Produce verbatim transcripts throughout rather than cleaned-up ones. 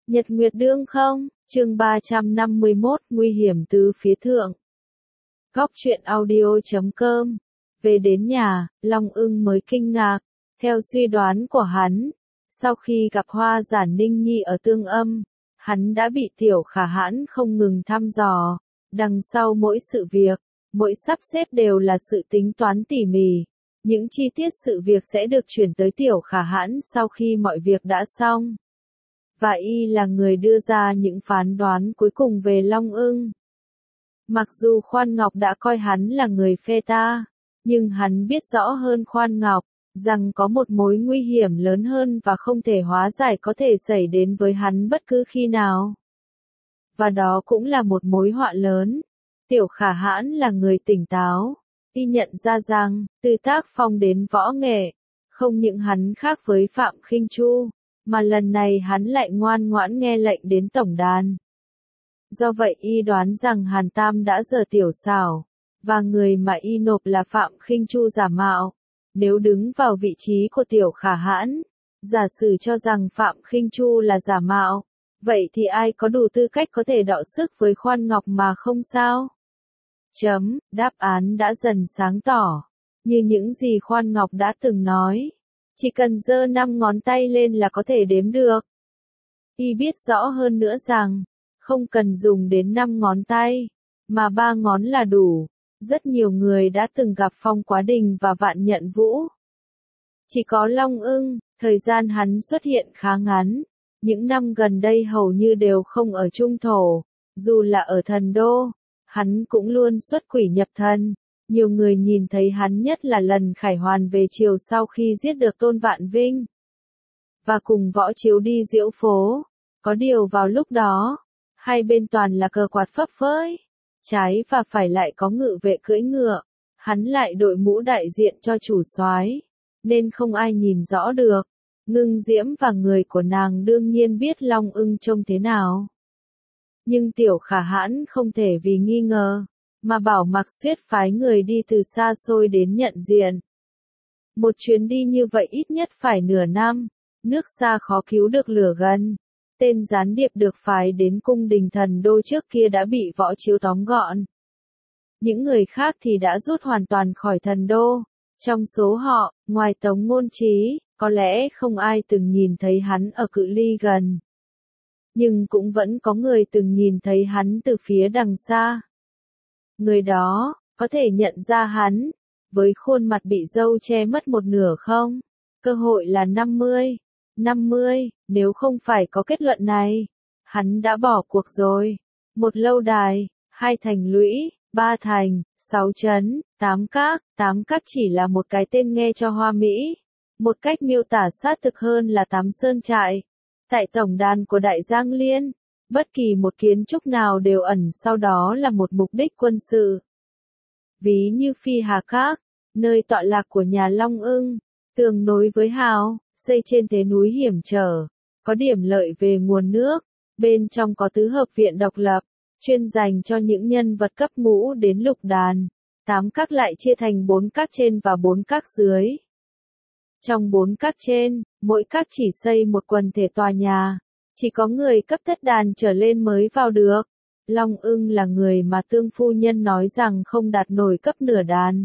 Nhật Nguyệt đương không, chương ba trăm năm mươi mốt, nguy hiểm từ phía thượng. Góc truyện audio chấm com. Về đến nhà, Long Ưng mới kinh ngạc. Theo suy đoán của hắn, sau khi gặp Hoa Giả Ninh Nhi ở Tương Âm, hắn đã bị Tiểu Khả Hãn không ngừng thăm dò. Đằng sau mỗi sự việc, mỗi sắp xếp đều là sự tính toán tỉ mỉ. Những chi tiết sự việc sẽ được chuyển tới Tiểu Khả Hãn sau khi mọi việc đã xong. Và y là người đưa ra những phán đoán cuối cùng về Long Ưng. Mặc dù Khoan Ngọc đã coi hắn là người phe ta, nhưng hắn biết rõ hơn Khoan Ngọc, rằng có một mối nguy hiểm lớn hơn và không thể hóa giải có thể xảy đến với hắn bất cứ khi nào. Và đó cũng là một mối họa lớn. Tiểu Khả Hãn là người tỉnh táo, y nhận ra rằng, từ tác phong đến võ nghệ, không những hắn khác với Phạm Khinh Chu, mà lần này hắn lại ngoan ngoãn nghe lệnh đến tổng đàn. Do vậy y đoán rằng Hàn Tam đã giở tiểu xảo, và người mà y nộp là Phạm Khinh Chu giả mạo. Nếu đứng vào vị trí của Tiểu Khả Hãn, giả sử cho rằng Phạm Khinh Chu là giả mạo, vậy thì ai có đủ tư cách có thể đọ sức với Khoan Ngọc mà không sao? Chấm, đáp án đã dần sáng tỏ, như những gì Khoan Ngọc đã từng nói. Chỉ cần giơ năm ngón tay lên là có thể đếm được. Y biết rõ hơn nữa rằng, không cần dùng đến năm ngón tay, mà ba ngón là đủ. Rất nhiều người đã từng gặp Phong Quá Đình và Vạn Nhận Vũ. Chỉ có Long Ưng, thời gian hắn xuất hiện khá ngắn. Những năm gần đây hầu như đều không ở Trung Thổ, dù là ở Thần Đô, hắn cũng luôn xuất quỷ nhập thần. Nhiều người nhìn thấy hắn nhất là lần Khải Hoàn về chiều sau khi giết được Tôn Vạn Vinh. Và cùng Võ Chiếu đi diễu phố. Có điều vào lúc đó, hai bên toàn là cờ quạt phấp phới. Trái và phải lại có ngự vệ cưỡi ngựa. Hắn lại đội mũ đại diện cho chủ soái, nên không ai nhìn rõ được. Ngưng Diễm và người của nàng đương nhiên biết Long Ưng trông thế nào. Nhưng Tiểu Khả Hãn không thể vì nghi ngờ, mà bảo Mạc Xuyết phái người đi từ xa xôi đến nhận diện. Một chuyến đi như vậy ít nhất phải nửa năm, nước xa khó cứu được lửa gần. Tên gián điệp được phái đến cung đình Thần Đô trước kia đã bị Võ Chiếu tóm gọn. Những người khác thì đã rút hoàn toàn khỏi Thần Đô. Trong số họ, ngoài Tống Ngôn Trí, có lẽ không ai từng nhìn thấy hắn ở cự ly gần. Nhưng cũng vẫn có người từng nhìn thấy hắn từ phía đằng xa. Người đó, có thể nhận ra hắn, với khuôn mặt bị râu che mất một nửa không? Cơ hội là năm mươi. năm mươi, nếu không phải có kết luận này, hắn đã bỏ cuộc rồi. Một lâu đài, hai thành lũy, ba thành, sáu trấn, tám các, tám các chỉ là một cái tên nghe cho hoa mỹ. Một cách miêu tả sát thực hơn là tám sơn trại. Tại tổng đàn của Đại Giang Liên, bất kỳ một kiến trúc nào đều ẩn sau đó là một mục đích quân sự. Ví như Phi Hà Các, nơi tọa lạc của nhà Long Ưng, tường nối với hào, xây trên thế núi hiểm trở, có điểm lợi về nguồn nước, bên trong có tứ hợp viện độc lập, chuyên dành cho những nhân vật cấp ngũ đến lục đàn. Tám các lại chia thành bốn các trên và bốn các dưới. Trong bốn các trên, mỗi các chỉ xây một quần thể tòa nhà, chỉ có người cấp thất đàn trở lên mới vào được. Long Ưng là người mà Tương phu nhân nói rằng không đạt nổi cấp nửa đàn.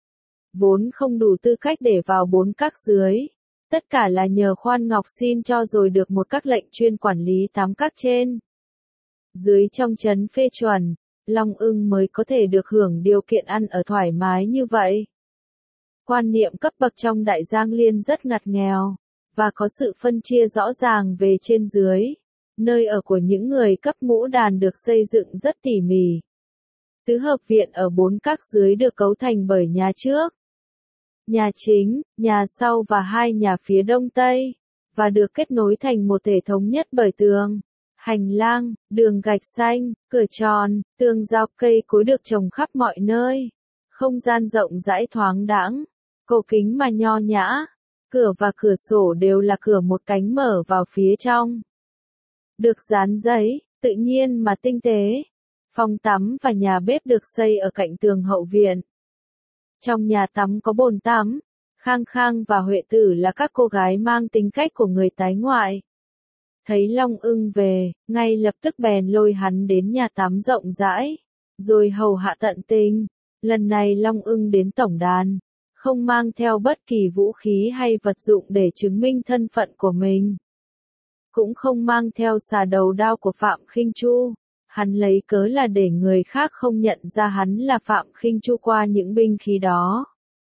Vốn không đủ tư cách để vào bốn các dưới. Tất cả là nhờ Khoan Ngọc xin cho rồi được một các lệnh chuyên quản lý tám các trên. Dưới trong trấn phê chuẩn, Long Ưng mới có thể được hưởng điều kiện ăn ở thoải mái như vậy. Quan niệm cấp bậc trong Đại Giang Liên rất ngặt nghèo, và có sự phân chia rõ ràng về trên dưới. Nơi ở của những người cấp ngũ đàn được xây dựng rất tỉ mỉ. Tứ hợp viện ở bốn các dưới được cấu thành bởi nhà trước, nhà chính, nhà sau và hai nhà phía đông tây, và được kết nối thành một thể thống nhất bởi tường, hành lang, đường gạch xanh, cửa tròn, tường rào cây cối được trồng khắp mọi nơi. Không gian rộng rãi thoáng đãng, cổ kính mà nho nhã, cửa và cửa sổ đều là cửa một cánh mở vào phía trong. Được dán giấy, tự nhiên mà tinh tế. Phòng tắm và nhà bếp được xây ở cạnh tường hậu viện. Trong nhà tắm có bồn tắm. Khang Khang và Huệ Tử là các cô gái mang tính cách của người tái ngoại. Thấy Long Ưng về, ngay lập tức bèn lôi hắn đến nhà tắm rộng rãi, rồi hầu hạ tận tình. Lần này Long Ưng đến tổng đàn, không mang theo bất kỳ vũ khí hay vật dụng để chứng minh thân phận của mình. Cũng không mang theo xà đầu đao của Phạm Khinh Chu, hắn lấy cớ là để người khác không nhận ra hắn là Phạm Khinh Chu qua những binh khí đó.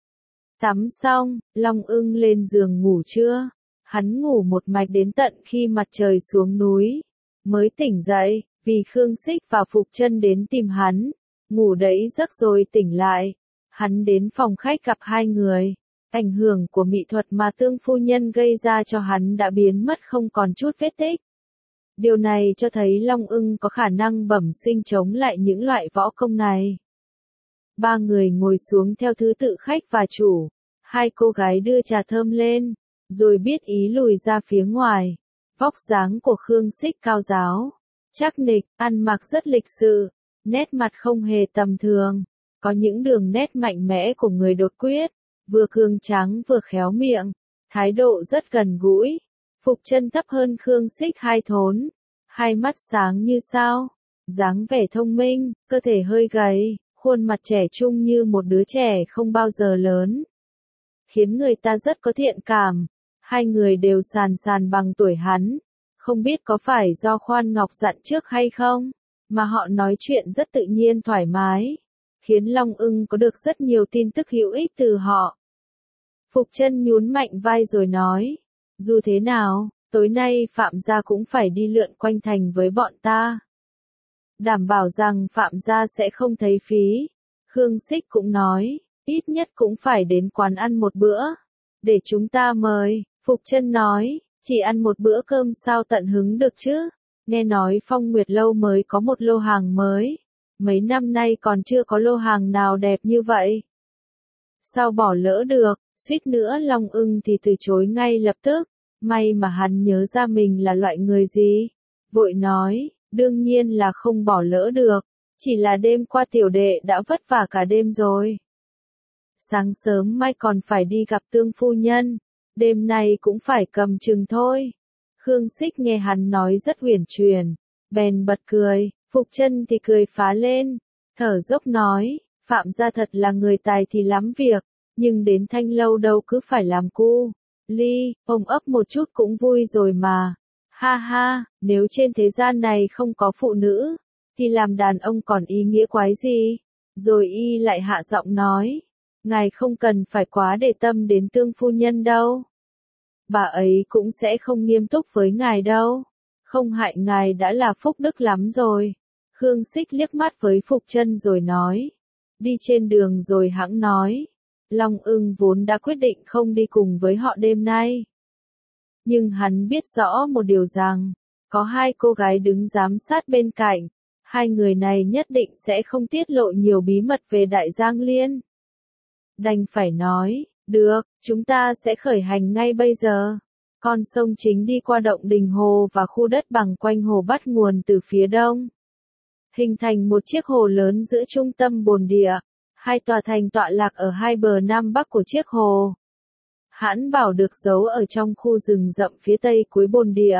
Tắm xong, Long Ưng lên giường ngủ trưa, hắn ngủ một mạch đến tận khi mặt trời xuống núi, mới tỉnh dậy, vì Khương Xích và Phục Chân đến tìm hắn, ngủ đẫy giấc rồi tỉnh lại. Hắn đến phòng khách gặp hai người, ảnh hưởng của mỹ thuật mà Tương phu nhân gây ra cho hắn đã biến mất không còn chút vết tích. Điều này cho thấy Long Ưng có khả năng bẩm sinh chống lại những loại võ công này. Ba người ngồi xuống theo thứ tự khách và chủ, hai cô gái đưa trà thơm lên, rồi biết ý lùi ra phía ngoài. Vóc dáng của Khương Xích cao ráo, chắc nịch, ăn mặc rất lịch sự, nét mặt không hề tầm thường. Có những đường nét mạnh mẽ của người đột quyết, vừa cường tráng vừa khéo miệng, thái độ rất gần gũi. Phục Chân thấp hơn Khương Xích hai thốn, hai mắt sáng như sao, dáng vẻ thông minh, cơ thể hơi gầy, khuôn mặt trẻ trung như một đứa trẻ không bao giờ lớn, khiến người ta rất có thiện cảm. Hai người đều sàn sàn bằng tuổi hắn, không biết có phải do Khoan Ngọc dặn trước hay không, mà họ nói chuyện rất tự nhiên thoải mái, khiến Long Ưng có được rất nhiều tin tức hữu ích từ họ. Phục Chân nhún mạnh vai rồi nói, dù thế nào, tối nay Phạm gia cũng phải đi lượn quanh thành với bọn ta. Đảm bảo rằng Phạm gia sẽ không thấy phí. Khương Xích cũng nói, ít nhất cũng phải đến quán ăn một bữa, để chúng ta mời. Phục Chân nói, chỉ ăn một bữa cơm sao tận hứng được chứ, nghe nói Phong Nguyệt Lâu mới có một lô hàng mới. Mấy năm nay còn chưa có lô hàng nào đẹp như vậy. Sao bỏ lỡ được, suýt nữa Long Ưng thì từ chối ngay lập tức, may mà hắn nhớ ra mình là loại người gì. Vội nói, đương nhiên là không bỏ lỡ được, chỉ là đêm qua tiểu đệ đã vất vả cả đêm rồi. Sáng sớm mai còn phải đi gặp Tương phu nhân, đêm nay cũng phải cầm chừng thôi. Khương Xích nghe hắn nói rất huyền truyền, bèn bật cười. Phục Chân thì cười phá lên, thở dốc nói, Phạm gia thật là người tài thì lắm việc, nhưng đến Thanh Lâu đâu cứ phải làm cu ly, ôm ấp một chút cũng vui rồi mà. Ha ha, nếu trên thế gian này không có phụ nữ, thì làm đàn ông còn ý nghĩa quái gì? Rồi y lại hạ giọng nói, ngài không cần phải quá để tâm đến Tương phu nhân đâu. Bà ấy cũng sẽ không nghiêm túc với ngài đâu, không hại ngài đã là phúc đức lắm rồi. Khương Xích liếc mắt với Phục Chân rồi nói, đi trên đường rồi hẵng nói. Long Ưng vốn đã quyết định không đi cùng với họ đêm nay. Nhưng hắn biết rõ một điều rằng, có hai cô gái đứng giám sát bên cạnh, hai người này nhất định sẽ không tiết lộ nhiều bí mật về Đại Giang Liên. Đành phải nói, được, chúng ta sẽ khởi hành ngay bây giờ. Con sông chính đi qua động Đình Hồ và khu đất bằng quanh hồ bắt nguồn từ phía đông, hình thành một chiếc hồ lớn giữa trung tâm bồn địa. Hai tòa thành tọa lạc ở hai bờ nam bắc của chiếc hồ. Hãn Bảo được giấu ở trong khu rừng rậm phía tây cuối bồn địa.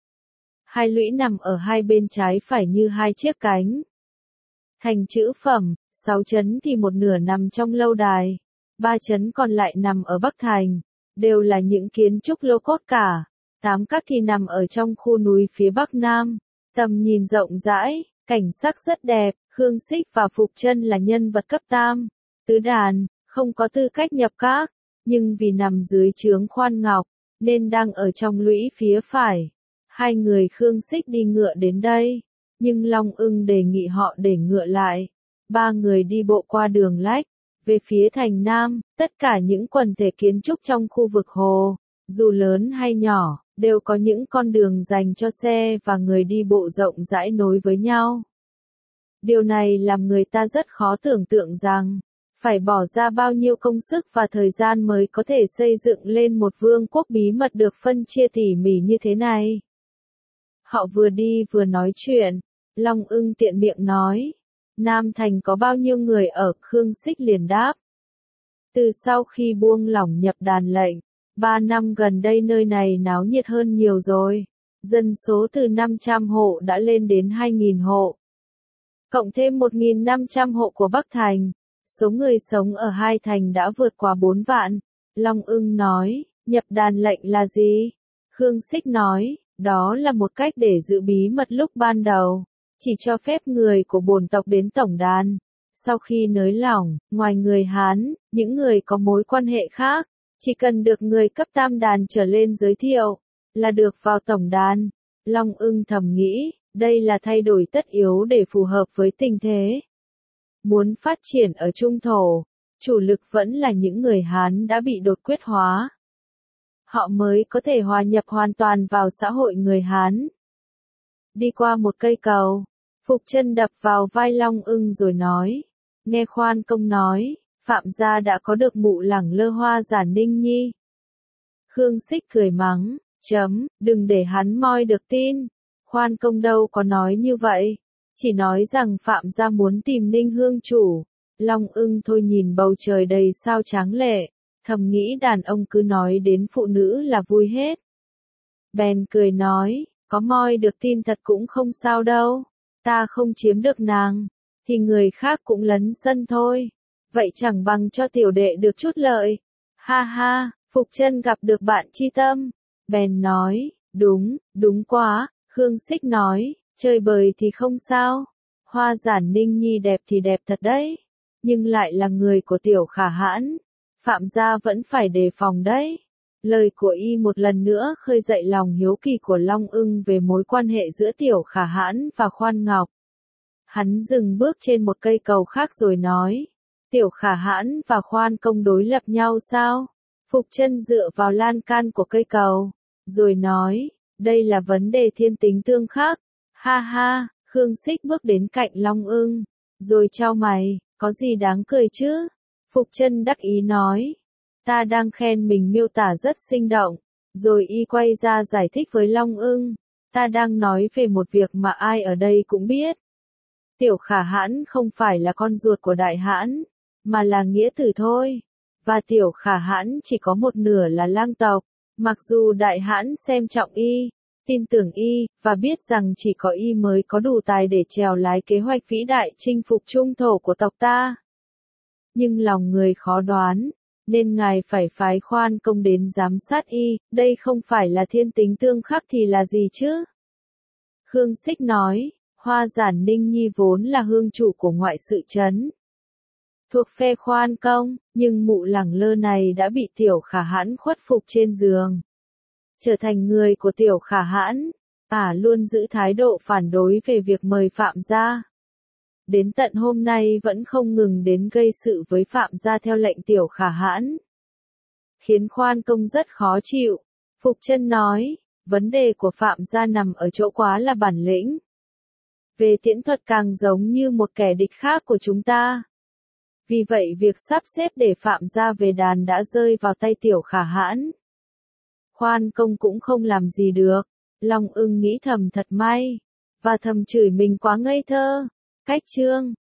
Hai lũy nằm ở hai bên trái phải như hai chiếc cánh. Thành chữ phẩm, sáu trấn thì một nửa nằm trong lâu đài, ba trấn còn lại nằm ở Bắc Thành, đều là những kiến trúc lô cốt cả. Tám các thì nằm ở trong khu núi phía Bắc Nam, tầm nhìn rộng rãi, cảnh sắc rất đẹp. Khương Xích và Phục Chân là nhân vật cấp tam, tứ đàn, không có tư cách nhập các, nhưng vì nằm dưới trướng Khoan Ngọc, nên đang ở trong lũy phía phải. Hai người Khương Xích đi ngựa đến đây, nhưng Long Ưng đề nghị họ để ngựa lại. Ba người đi bộ qua đường lách, về phía thành Nam. Tất cả những quần thể kiến trúc trong khu vực hồ, dù lớn hay nhỏ, đều có những con đường dành cho xe và người đi bộ rộng rãi nối với nhau. Điều này làm người ta rất khó tưởng tượng rằng, phải bỏ ra bao nhiêu công sức và thời gian mới có thể xây dựng lên một vương quốc bí mật được phân chia tỉ mỉ như thế này. Họ vừa đi vừa nói chuyện, Long Ưng tiện miệng nói, Nam Thành có bao nhiêu người ở? Khương Xích liền đáp. Từ sau khi buông lỏng nhập đàn lệnh, ba năm gần đây nơi này náo nhiệt hơn nhiều rồi. dân số từ năm trăm hộ đã lên đến hai nghìn hộ. Cộng thêm một nghìn năm trăm hộ của Bắc Thành, số người sống ở hai thành đã vượt qua bốn vạn. Long Ưng nói, nhập đàn lệnh là gì? Khương Xích nói, đó là một cách để giữ bí mật lúc ban đầu, chỉ cho phép người của bổn tộc đến tổng đàn. Sau khi nới lỏng, ngoài người Hán, những người có mối quan hệ khác, chỉ cần được người cấp tam đàn trở lên giới thiệu, là được vào tổng đàn. Long Ưng thầm nghĩ, đây là thay đổi tất yếu để phù hợp với tình thế. Muốn phát triển ở Trung Thổ, chủ lực vẫn là những người Hán đã bị đột quyết hóa. Họ mới có thể hòa nhập hoàn toàn vào xã hội người Hán. Đi qua một cây cầu, Phục Chân đập vào vai Long Ưng rồi nói, nghe Khoan Công nói, Phạm gia đã có được mụ lẳng lơ Hoa Giả Ninh Nhi. Khương Xích cười mắng, chấm, đừng để hắn moi được tin. Khoan Công đâu có nói như vậy, chỉ nói rằng Phạm gia muốn tìm Ninh Hương chủ. Long Ưng thôi nhìn bầu trời đầy sao tráng lệ, thầm nghĩ đàn ông cứ nói đến phụ nữ là vui hết. Bèn cười nói, có moi được tin thật cũng không sao đâu, ta không chiếm được nàng, thì người khác cũng lấn sân thôi, vậy chẳng bằng cho tiểu đệ được chút lợi. Ha ha, Phục Chân gặp được bạn tri tâm, bèn nói, đúng, đúng quá. Khương Xích nói, chơi bời thì không sao, Hoa Giả Ninh Nhi đẹp thì đẹp thật đấy, nhưng lại là người của Tiểu Khả Hãn, Phạm gia vẫn phải đề phòng đấy. Lời của y một lần nữa khơi dậy lòng hiếu kỳ của Long Ưng về mối quan hệ giữa Tiểu Khả Hãn và Khoan Ngọc. Hắn dừng bước trên một cây cầu khác rồi nói, Tiểu Khả Hãn và Khoan Công đối lập nhau sao? Phục Chân dựa vào lan can của cây cầu, rồi nói, đây là vấn đề thiên tính tương khắc. Ha ha, Khương Xích bước đến cạnh Long Ưng, rồi chau mày, có gì đáng cười chứ? Phục Chân đắc ý nói, ta đang khen mình miêu tả rất sinh động, rồi y quay ra giải thích với Long Ưng, ta đang nói về một việc mà ai ở đây cũng biết. Tiểu Khả Hãn không phải là con ruột của Đại Hãn, mà là nghĩa tử thôi, và Tiểu Khả Hãn chỉ có một nửa là lang tộc, mặc dù Đại Hãn xem trọng y, tin tưởng y, và biết rằng chỉ có y mới có đủ tài để chèo lái kế hoạch vĩ đại chinh phục Trung Thổ của tộc ta. Nhưng lòng người khó đoán, nên ngài phải phái Khoan Công đến giám sát y, đây không phải là thiên tính tương khắc thì là gì chứ? Khương Xích nói, Hoa Giả Ninh Nhi vốn là hương chủ của ngoại sự trấn, thuộc phe Khoan Công, nhưng mụ lẳng lơ này đã bị Tiểu Khả Hãn khuất phục trên giường, trở thành người của Tiểu Khả Hãn, ả luôn giữ thái độ phản đối về việc mời Phạm gia. Đến tận hôm nay vẫn không ngừng đến gây sự với Phạm gia theo lệnh Tiểu Khả Hãn, khiến Khoan Công rất khó chịu. Phục Chân nói, vấn đề của Phạm gia nằm ở chỗ quá là bản lĩnh. Về tiễn thuật càng giống như một kẻ địch khác của chúng ta. Vì vậy việc sắp xếp để Phạm gia về đàn đã rơi vào tay Tiểu Khả Hãn. Khoan Công cũng không làm gì được. Long Ưng nghĩ thầm thật may, và thầm chửi mình quá ngây thơ. Cách chương